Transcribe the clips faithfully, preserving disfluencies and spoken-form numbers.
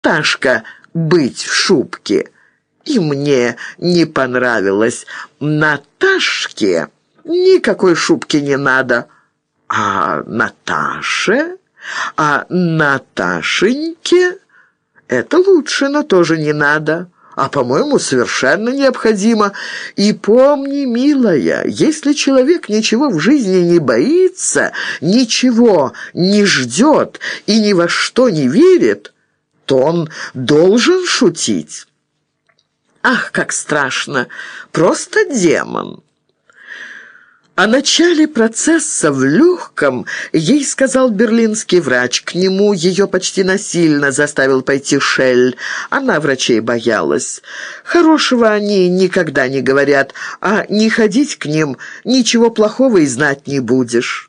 Наташка быть в шубке. И мне не понравилось. Наташке никакой шубки не надо. А Наташе, а Наташеньке это лучше, но тоже не надо. А, по-моему, совершенно необходимо. И помни, милая, если человек ничего в жизни не боится, ничего не ждет и ни во что не верит, то он должен шутить. Ах, как страшно! Просто демон! О начале процесса в легком ей сказал берлинский врач. К нему ее почти насильно заставил пойти Шель. Она врачей боялась. Хорошего они никогда не говорят, а не ходить к ним ничего плохого и знать не будешь.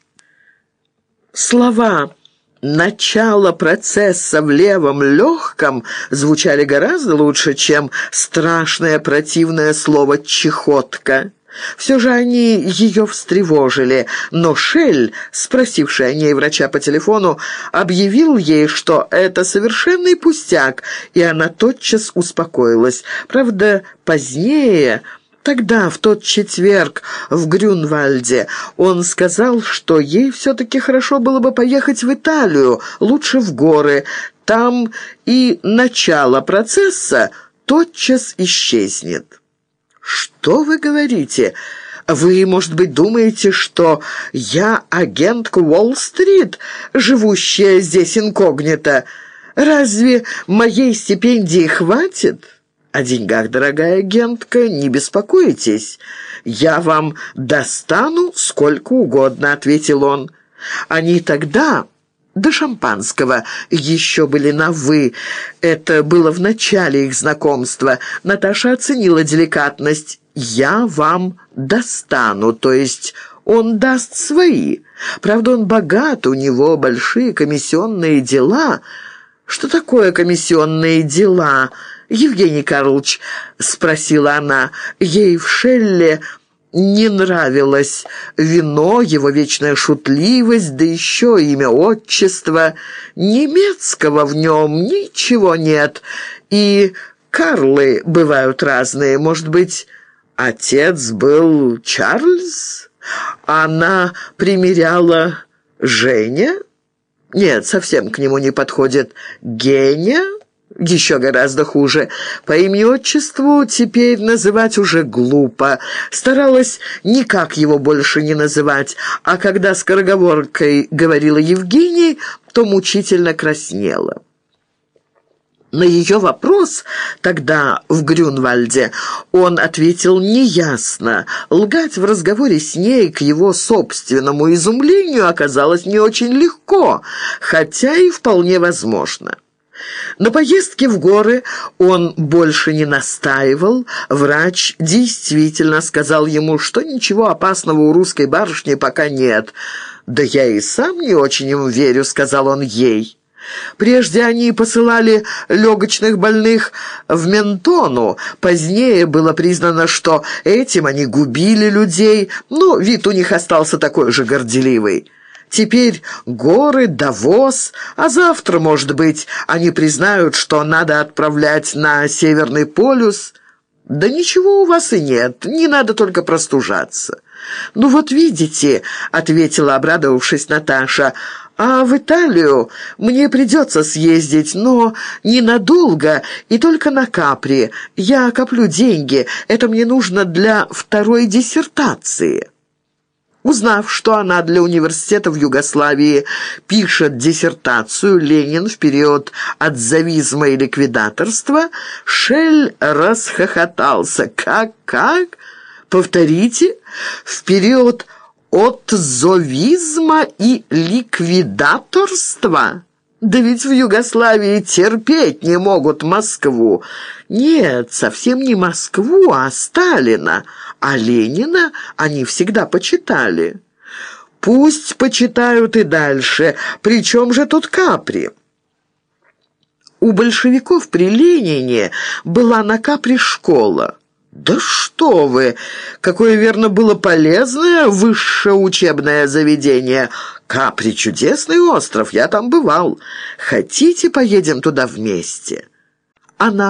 Слова «начало процесса в левом легком» звучали гораздо лучше, чем страшное противное слово «чехотка». Все же они ее встревожили, но Шель, спросивший о ней врача по телефону, объявил ей, что это совершенный пустяк, и она тотчас успокоилась. Правда, позднее, тогда, в тот четверг в Грюнвальде, он сказал, что ей все-таки хорошо было бы поехать в Италию, лучше в горы. Там и начало процесса тотчас исчезнет. «Что вы говорите? Вы, может быть, думаете, что я агентка Уолл-стрит, живущая здесь инкогнито? Разве моей стипендии хватит? О деньгах, дорогая агентка, не беспокойтесь. Я вам достану сколько угодно», — ответил он. Они тогда... до шампанского еще были на «вы». Это было в начале их знакомства. Наташа оценила деликатность. «Я вам достану», то есть он даст свои. Правда, он богат, у него большие комиссионные дела. «Что такое комиссионные дела, Евгений Карлович?» — спросила она. Ей в Шелле не нравилось вино, его вечная шутливость, да еще имя, отчество. Немецкого в нем ничего нет, и Карлы бывают разные. Может быть, отец был Чарльз? Она примеряла Женя? Нет, совсем к нему не подходит. Геня? Еще гораздо хуже. По имени-отчеству теперь называть уже глупо. Старалась никак его больше не называть, а когда скороговоркой говорила Евгений, то мучительно краснела. На ее вопрос тогда в Грюнвальде он ответил неясно. Лгать в разговоре с ней к его собственному изумлению оказалось не очень легко, хотя и вполне возможно. На поездке в горы он больше не настаивал. Врач действительно сказал ему, что ничего опасного у русской барышни пока нет. «Да я и сам не очень им верю», — сказал он ей. Прежде они посылали легочных больных в Ментону. Позднее было признано, что этим они губили людей, но вид у них остался такой же горделивый. Теперь горы, Давос, а завтра, может быть, они признают, что надо отправлять на Северный полюс. Да ничего у вас и нет, не надо только простужаться. «Ну вот видите», — ответила, обрадовавшись Наташа, «а в Италию мне придется съездить, но ненадолго и только на Капри. Я коплю деньги, это мне нужно для второй диссертации». Узнав, что она для университета в Югославии пишет диссертацию «Ленин в период отзавизма и ликвидаторства», Шель расхохотался. «Как-как? Повторите? В период отзовизма и ликвидаторства? Да ведь в Югославии терпеть не могут Москву. Нет, совсем не Москву, а Сталина. А Ленина они всегда почитали. Пусть почитают и дальше. Причем же тут Капри?» У большевиков при Ленине была на Капри школа. «Да что вы! Какое, верно, было полезное высшее учебное заведение! Капри — чудесный остров, я там бывал. Хотите, поедем туда вместе?» Она